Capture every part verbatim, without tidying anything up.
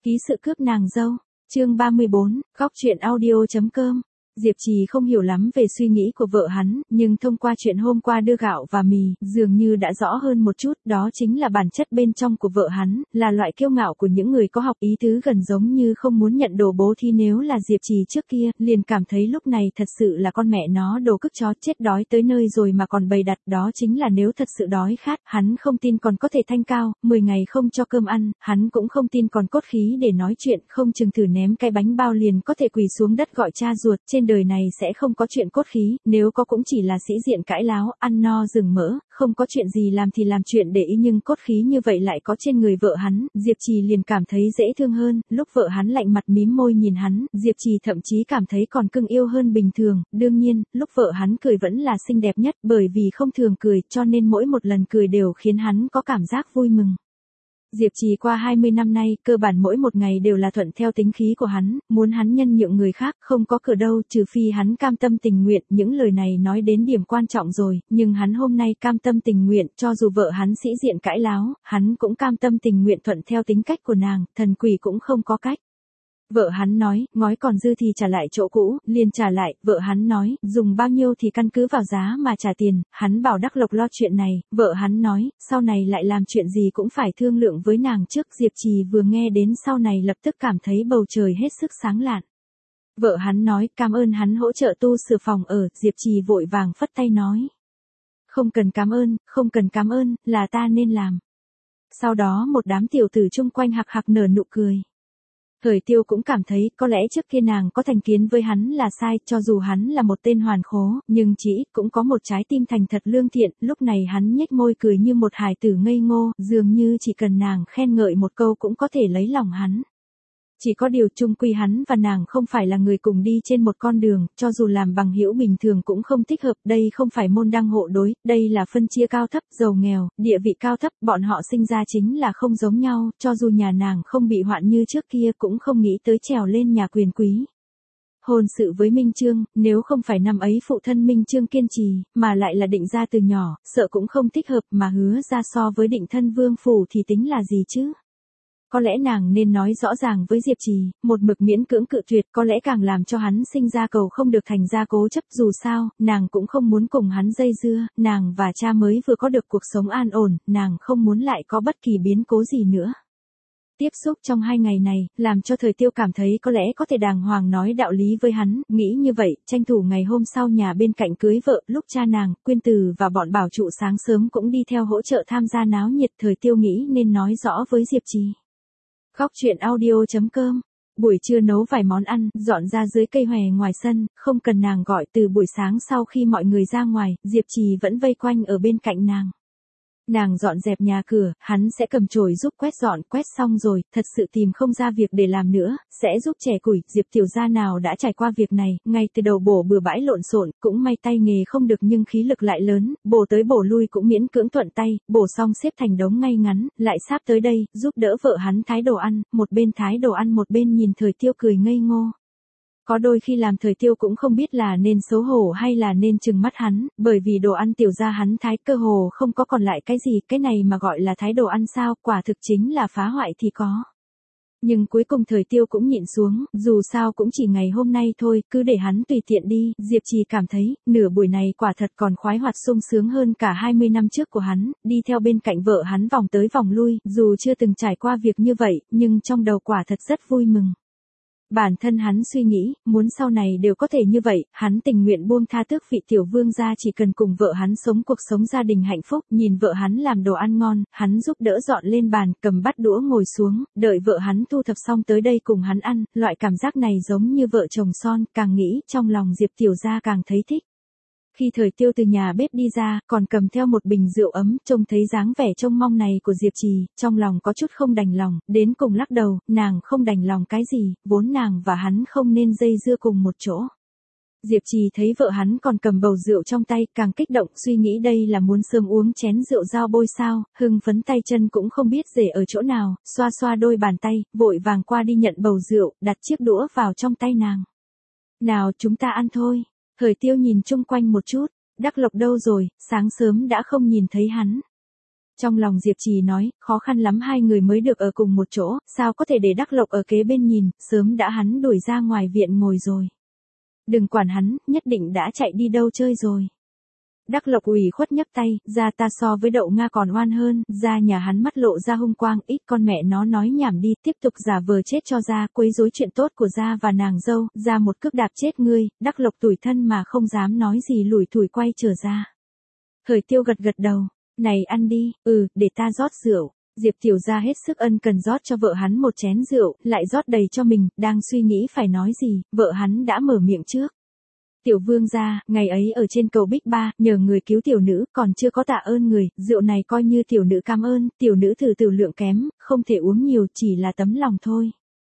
Ký sự cướp nàng dâu, chương ba mươi bốn, góc chuyện audio chấm com. Diệp Trì không hiểu lắm về suy nghĩ của vợ hắn, nhưng thông qua chuyện hôm qua đưa gạo và mì, dường như đã rõ hơn một chút, đó chính là bản chất bên trong của vợ hắn, là loại kiêu ngạo của những người có học ý tứ gần giống như không muốn nhận đồ bố thí. Nếu là Diệp Trì trước kia, liền cảm thấy lúc này thật sự là con mẹ nó đồ cức chó chết đói tới nơi rồi mà còn bày đặt, đó chính là nếu thật sự đói khát, hắn không tin còn có thể thanh cao, mười ngày không cho cơm ăn, hắn cũng không tin còn cốt khí để nói chuyện, không chừng thử ném cái bánh bao liền có thể quỳ xuống đất gọi cha ruột. Trên đời này sẽ không có chuyện cốt khí, nếu có cũng chỉ là sĩ diện cãi láo, ăn no rừng mỡ, không có chuyện gì làm thì làm chuyện để ý, nhưng cốt khí như vậy lại có trên người vợ hắn. Diệp Trì liền cảm thấy dễ thương hơn, lúc vợ hắn lạnh mặt mím môi nhìn hắn, Diệp Trì thậm chí cảm thấy còn cưng yêu hơn bình thường. Đương nhiên, lúc vợ hắn cười vẫn là xinh đẹp nhất, bởi vì không thường cười, cho nên mỗi một lần cười đều khiến hắn có cảm giác vui mừng. Diệp Trì qua hai mươi năm nay, cơ bản mỗi một ngày đều là thuận theo tính khí của hắn, muốn hắn nhân nhượng người khác, không có cửa đâu, trừ phi hắn cam tâm tình nguyện. Những lời này nói đến điểm quan trọng rồi, nhưng hắn hôm nay cam tâm tình nguyện, cho dù vợ hắn sĩ diện cãi láo, hắn cũng cam tâm tình nguyện thuận theo tính cách của nàng, thần quỷ cũng không có cách. Vợ hắn nói, ngói còn dư thì trả lại chỗ cũ, liền trả lại. Vợ hắn nói, dùng bao nhiêu thì căn cứ vào giá mà trả tiền. Hắn bảo Đắc Lộc lo chuyện này. Vợ hắn nói, sau này lại làm chuyện gì cũng phải thương lượng với nàng trước. Diệp Trì vừa nghe đến sau này lập tức cảm thấy bầu trời hết sức sáng lạn. Vợ hắn nói, cảm ơn hắn hỗ trợ tu sửa phòng ở. Diệp Trì vội vàng phất tay nói, không cần cảm ơn, không cần cảm ơn, là ta nên làm. Sau đó một đám tiểu tử chung quanh hạc hạc nở nụ cười. Thời Tiêu cũng cảm thấy có lẽ trước kia nàng có thành kiến với hắn là sai, cho dù hắn là một tên hoàn khố, nhưng chỉ ít cũng có một trái tim thành thật lương thiện. Lúc này hắn nhếch môi cười như một hài tử ngây ngô, dường như chỉ cần nàng khen ngợi một câu cũng có thể lấy lòng hắn. Chỉ có điều chung quy hắn và nàng không phải là người cùng đi trên một con đường, cho dù làm bằng hữu bình thường cũng không thích hợp. Đây không phải môn đăng hộ đối, đây là phân chia cao thấp, giàu nghèo, địa vị cao thấp, bọn họ sinh ra chính là không giống nhau, cho dù nhà nàng không bị hoạn như trước kia cũng không nghĩ tới trèo lên nhà quyền quý. Hôn sự với Minh Chương, nếu không phải năm ấy phụ thân Minh Chương kiên trì, mà lại là định ra từ nhỏ, sợ cũng không thích hợp, mà hứa ra so với định thân vương phủ thì tính là gì chứ? Có lẽ nàng nên nói rõ ràng với Diệp Trì, một mực miễn cưỡng cự tuyệt có lẽ càng làm cho hắn sinh ra cầu không được thành ra cố chấp. Dù sao, nàng cũng không muốn cùng hắn dây dưa, nàng và cha mới vừa có được cuộc sống an ổn, nàng không muốn lại có bất kỳ biến cố gì nữa. Tiếp xúc trong hai ngày này, làm cho Thời Tiêu cảm thấy có lẽ có thể đàng hoàng nói đạo lý với hắn, nghĩ như vậy, tranh thủ ngày hôm sau nhà bên cạnh cưới vợ, lúc cha nàng, Quyên Từ và bọn bảo trụ sáng sớm cũng đi theo hỗ trợ tham gia náo nhiệt. Thời Tiêu nghĩ nên nói rõ với Diệp Trì. Góc chuyện audio chấm com. Buổi trưa nấu vài món ăn, dọn ra dưới cây hòe ngoài sân, không cần nàng gọi. Từ buổi sáng sau khi mọi người ra ngoài, Diệp Trì vẫn vây quanh ở bên cạnh nàng. Nàng dọn dẹp nhà cửa, hắn sẽ cầm chổi giúp quét dọn, quét xong rồi, thật sự tìm không ra việc để làm nữa, sẽ giúp chẻ củi. Diệp tiểu gia nào đã trải qua việc này, ngay từ đầu bổ bừa bãi lộn xộn, cũng may tay nghề không được nhưng khí lực lại lớn, bổ tới bổ lui cũng miễn cưỡng thuận tay, bổ xong xếp thành đống ngay ngắn, lại sáp tới đây, giúp đỡ vợ hắn thái đồ ăn, một bên thái đồ ăn một bên nhìn Thời Tiêu cười ngây ngô. Có đôi khi làm Thời Tiêu cũng không biết là nên xấu hổ hay là nên trừng mắt hắn, bởi vì đồ ăn tiểu gia hắn thái cơ hồ không có còn lại cái gì, cái này mà gọi là thái đồ ăn sao, quả thực chính là phá hoại thì có. Nhưng cuối cùng Thời Tiêu cũng nhịn xuống, dù sao cũng chỉ ngày hôm nay thôi, cứ để hắn tùy tiện đi. Diệp Trì cảm thấy, nửa buổi này quả thật còn khoái hoạt sung sướng hơn cả hai mươi năm trước của hắn, đi theo bên cạnh vợ hắn vòng tới vòng lui, dù chưa từng trải qua việc như vậy, nhưng trong đầu quả thật rất vui mừng. Bản thân hắn suy nghĩ, muốn sau này đều có thể như vậy, hắn tình nguyện buông tha tước vị tiểu vương gia, chỉ cần cùng vợ hắn sống cuộc sống gia đình hạnh phúc. Nhìn vợ hắn làm đồ ăn ngon, hắn giúp đỡ dọn lên bàn, cầm bát đũa ngồi xuống, đợi vợ hắn thu thập xong tới đây cùng hắn ăn, loại cảm giác này giống như vợ chồng son, càng nghĩ, trong lòng Diệp tiểu gia càng thấy thích. Khi Thời Tiêu từ nhà bếp đi ra, còn cầm theo một bình rượu ấm, trông thấy dáng vẻ trông mong này của Diệp Trì, trong lòng có chút không đành lòng, đến cùng lắc đầu, nàng không đành lòng cái gì, vốn nàng và hắn không nên dây dưa cùng một chỗ. Diệp Trì thấy vợ hắn còn cầm bầu rượu trong tay, càng kích động, suy nghĩ đây là muốn sớm uống chén rượu dao bôi sao, hưng phấn tay chân cũng không biết rể ở chỗ nào, xoa xoa đôi bàn tay, vội vàng qua đi nhận bầu rượu, đặt chiếc đũa vào trong tay nàng. Nào chúng ta ăn thôi. Thời Tiêu nhìn chung quanh một chút, Đắc Lộc đâu rồi, sáng sớm đã không nhìn thấy hắn. Trong lòng Diệp Trì nói, khó khăn lắm hai người mới được ở cùng một chỗ, sao có thể để Đắc Lộc ở kế bên nhìn, sớm đã hắn đuổi ra ngoài viện ngồi rồi. Đừng quản hắn, nhất định đã chạy đi đâu chơi rồi. Đắc Lộc ủy khuất nhấc tay, ra ta so với đậu Nga còn oan hơn, ra nhà hắn mắt lộ ra hung quang, ít con mẹ nó nói nhảm đi, tiếp tục giả vờ chết cho ra, quấy rối chuyện tốt của ra và nàng dâu, ra một cước đạp chết ngươi. Đắc Lộc tủi thân mà không dám nói gì lủi thủi quay trở ra. Thời Tiêu gật gật đầu, này ăn đi, ừ, để ta rót rượu. Diệp Tiểu Gia hết sức ân cần rót cho vợ hắn một chén rượu, lại rót đầy cho mình, đang suy nghĩ phải nói gì, vợ hắn đã mở miệng trước. Tiểu vương gia, ngày ấy ở trên cầu Bích Ba, nhờ người cứu tiểu nữ, còn chưa có tạ ơn người, rượu này coi như tiểu nữ cảm ơn, tiểu nữ thử tiểu lượng kém, không thể uống nhiều, chỉ là tấm lòng thôi.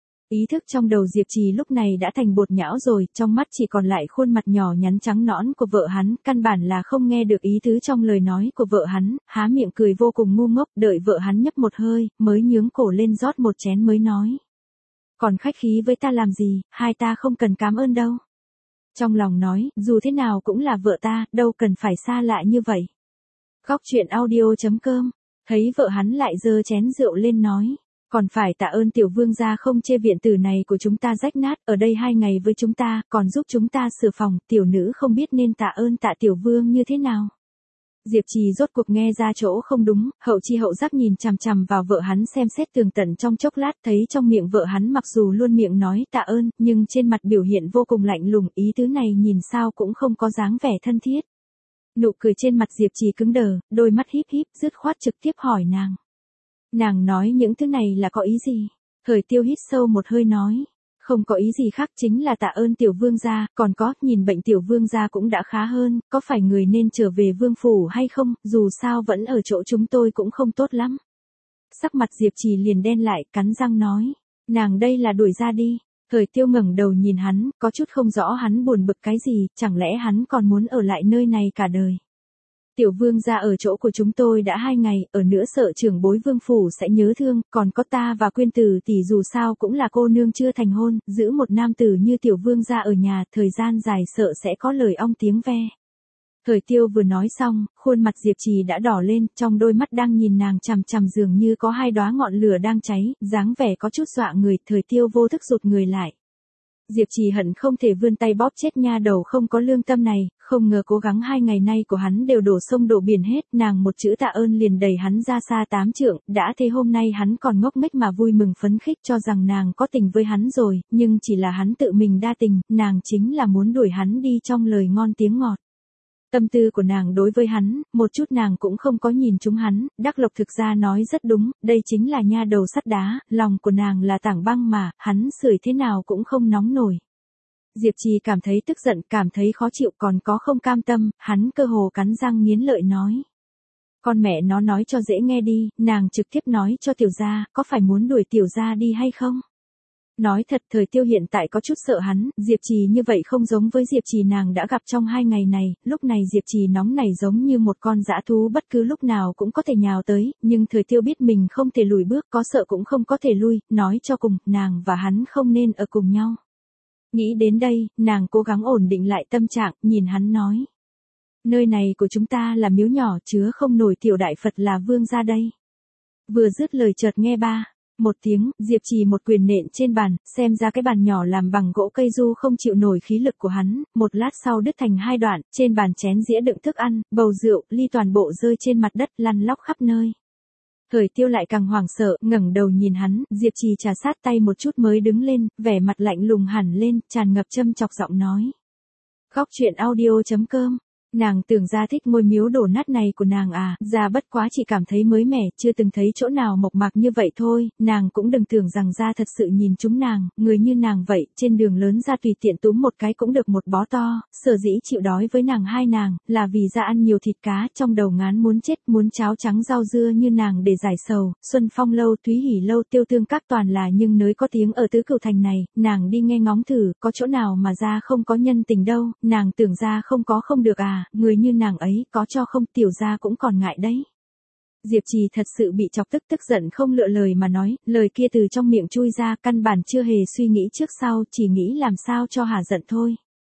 Ý thức trong đầu Diệp Trì lúc này đã thành bột nhão rồi, trong mắt chỉ còn lại khuôn mặt nhỏ nhắn trắng nõn của vợ hắn, căn bản là không nghe được ý tứ trong lời nói của vợ hắn, há miệng cười vô cùng ngu ngốc, đợi vợ hắn nhấp một hơi, mới nhướng cổ lên rót một chén mới nói. Còn khách khí với ta làm gì, hai ta không cần cảm ơn đâu. Trong lòng nói, dù thế nào cũng là vợ ta, đâu cần phải xa lạ như vậy. Góc truyện audio chấm com, thấy vợ hắn lại giơ chén rượu lên nói. Còn phải tạ ơn tiểu vương gia không chê viện tử này của chúng ta rách nát, ở đây hai ngày với chúng ta, còn giúp chúng ta sửa phòng, tiểu nữ không biết nên tạ ơn tạ tiểu vương như thế nào. Diệp Trì rốt cuộc nghe ra chỗ không đúng, hậu chi hậu giác nhìn chằm chằm vào vợ hắn xem xét tường tận trong chốc lát, thấy trong miệng vợ hắn mặc dù luôn miệng nói tạ ơn, nhưng trên mặt biểu hiện vô cùng lạnh lùng, ý tứ này nhìn sao cũng không có dáng vẻ thân thiết. Nụ cười trên mặt Diệp Trì cứng đờ, đôi mắt híp híp, dứt khoát trực tiếp hỏi nàng. Nàng nói những thứ này là có ý gì? Thời Tiêu hít sâu một hơi nói. Không có ý gì khác, chính là tạ ơn tiểu vương gia, còn có, nhìn bệnh tiểu vương gia cũng đã khá hơn, có phải người nên trở về vương phủ hay không, dù sao vẫn ở chỗ chúng tôi cũng không tốt lắm. Sắc mặt Diệp Trì liền đen lại, cắn răng nói. Nàng đây là đuổi ra đi. Thời Tiêu ngẩng đầu nhìn hắn, có chút không rõ hắn buồn bực cái gì, chẳng lẽ hắn còn muốn ở lại nơi này cả đời. Tiểu vương gia ở chỗ của chúng tôi đã hai ngày, ở nữa sợ trưởng bối vương phủ sẽ nhớ thương, còn có ta và Quyên Tử tỷ dù sao cũng là cô nương chưa thành hôn, giữ một nam tử như tiểu vương gia ở nhà, thời gian dài sợ sẽ có lời ong tiếng ve. Thời Tiêu vừa nói xong, khuôn mặt Diệp Trì đã đỏ lên, trong đôi mắt đang nhìn nàng chằm chằm dường như có hai đóa ngọn lửa đang cháy, dáng vẻ có chút dọa người, Thời Tiêu vô thức rụt người lại. Diệp Trì hận không thể vươn tay bóp chết nha đầu không có lương tâm này, không ngờ cố gắng hai ngày nay của hắn đều đổ sông đổ biển hết, nàng một chữ tạ ơn liền đẩy hắn ra xa tám trượng, đã thế hôm nay hắn còn ngốc nghếch mà vui mừng phấn khích cho rằng nàng có tình với hắn rồi, nhưng chỉ là hắn tự mình đa tình, nàng chính là muốn đuổi hắn đi trong lời ngon tiếng ngọt. Tâm tư của nàng đối với hắn, một chút nàng cũng không có nhìn trúng hắn, Đắc Lộc thực ra nói rất đúng, đây chính là nha đầu sắt đá, lòng của nàng là tảng băng mà, hắn sưởi thế nào cũng không nóng nổi. Diệp Trì cảm thấy tức giận, cảm thấy khó chịu còn có không cam tâm, hắn cơ hồ cắn răng nghiến lợi nói. Con mẹ nó nói cho dễ nghe đi, nàng trực tiếp nói cho tiểu gia, có phải muốn đuổi tiểu gia đi hay không? Nói thật Thời Tiêu hiện tại có chút sợ hắn, Diệp Trì như vậy không giống với Diệp Trì nàng đã gặp trong hai ngày này, lúc này Diệp Trì nóng nảy giống như một con dã thú bất cứ lúc nào cũng có thể nhào tới, nhưng Thời Tiêu biết mình không thể lùi bước, có sợ cũng không có thể lui, nói cho cùng, nàng và hắn không nên ở cùng nhau. Nghĩ đến đây, nàng cố gắng ổn định lại tâm trạng, nhìn hắn nói. Nơi này của chúng ta là miếu nhỏ chứa không nổi tiểu đại Phật là vương gia đây. Vừa dứt lời chợt nghe ba. Một tiếng, Diệp Trì một quyền nện trên bàn, xem ra cái bàn nhỏ làm bằng gỗ cây du không chịu nổi khí lực của hắn, một lát sau đứt thành hai đoạn, trên bàn chén dĩa đựng thức ăn, bầu rượu, ly toàn bộ rơi trên mặt đất lăn lóc khắp nơi. Thời Tiêu lại càng hoảng sợ, ngẩng đầu nhìn hắn, Diệp Trì trà sát tay một chút mới đứng lên, vẻ mặt lạnh lùng hẳn lên, tràn ngập châm chọc giọng nói. Góc truyện audio chấm com. Nàng tưởng ra thích ngôi miếu đổ nát này của nàng à, ra bất quá chỉ cảm thấy mới mẻ, chưa từng thấy chỗ nào mộc mạc như vậy thôi, nàng cũng đừng tưởng rằng ra thật sự nhìn chúng nàng, người như nàng vậy, trên đường lớn ra tùy tiện túm một cái cũng được một bó to, sở dĩ chịu đói với nàng hai nàng, là vì ra ăn nhiều thịt cá, trong đầu ngán muốn chết, muốn cháo trắng rau dưa như nàng để giải sầu, Xuân Phong lâu, Thúy Hỷ lâu, Tiêu Tương các toàn là nhưng nới có tiếng ở tứ cửu thành này, nàng đi nghe ngóng thử, có chỗ nào mà ra không có nhân tình đâu, nàng tưởng ra không có không được à. Người như nàng ấy, có cho không tiểu gia cũng còn ngại đấy. Diệp Trì thật sự bị chọc tức tức giận không lựa lời mà nói, lời kia từ trong miệng chui ra, căn bản chưa hề suy nghĩ trước sau, chỉ nghĩ làm sao cho hả giận thôi.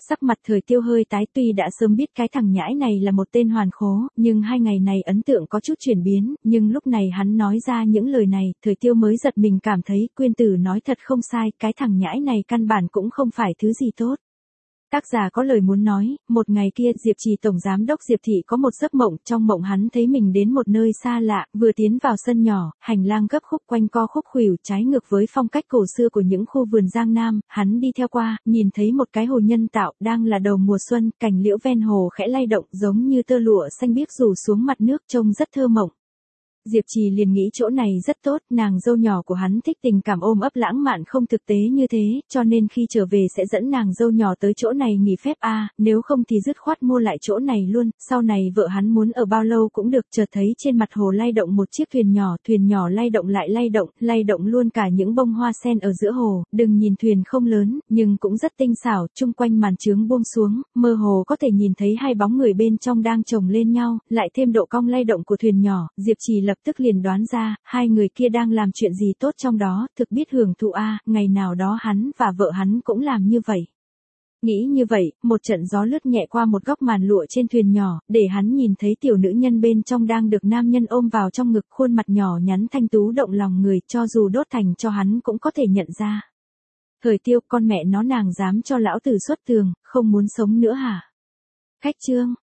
Sắc mặt Thời Tiêu hơi tái, tuy đã sớm biết cái thằng nhãi này là một tên hoàn khố, nhưng hai ngày này ấn tượng có chút chuyển biến, nhưng lúc này hắn nói ra những lời này, Thời Tiêu mới giật mình cảm thấy Quyên Tử nói thật không sai, cái thằng nhãi này căn bản cũng không phải thứ gì tốt. Tác giả có lời muốn nói, một ngày kia Diệp Trì tổng giám đốc Diệp Thị có một giấc mộng, trong mộng hắn thấy mình đến một nơi xa lạ, vừa tiến vào sân nhỏ, hành lang gấp khúc quanh co khúc khuỷu trái ngược với phong cách cổ xưa của những khu vườn Giang Nam, hắn đi theo qua, nhìn thấy một cái hồ nhân tạo, đang là đầu mùa xuân, cành liễu ven hồ khẽ lay động giống như tơ lụa xanh biếc rủ xuống mặt nước trông rất thơ mộng. Diệp Trì liền nghĩ chỗ này rất tốt, nàng dâu nhỏ của hắn thích tình cảm ôm ấp lãng mạn không thực tế như thế, cho nên khi trở về sẽ dẫn nàng dâu nhỏ tới chỗ này nghỉ phép a, à, nếu không thì dứt khoát mua lại chỗ này luôn, sau này vợ hắn muốn ở bao lâu cũng được. Chợt thấy trên mặt hồ lay động một chiếc thuyền nhỏ, thuyền nhỏ lay động lại lay động, lay động luôn cả những bông hoa sen ở giữa hồ, đừng nhìn thuyền không lớn, nhưng cũng rất tinh xảo, chung quanh màn chướng buông xuống, mơ hồ có thể nhìn thấy hai bóng người bên trong đang chồng lên nhau, lại thêm độ cong lay động của thuyền nhỏ, Diệp Trì lập tức liền đoán ra, hai người kia đang làm chuyện gì tốt trong đó, thực biết hưởng thụ a, ngày nào đó hắn và vợ hắn cũng làm như vậy. Nghĩ như vậy, một trận gió lướt nhẹ qua một góc màn lụa trên thuyền nhỏ, để hắn nhìn thấy tiểu nữ nhân bên trong đang được nam nhân ôm vào trong ngực, khuôn mặt nhỏ nhắn thanh tú động lòng người, cho dù đốt thành cho hắn cũng có thể nhận ra. Thời Tiêu, con mẹ nó, nàng dám cho lão tử xuất tường, không muốn sống nữa hả? Khách chương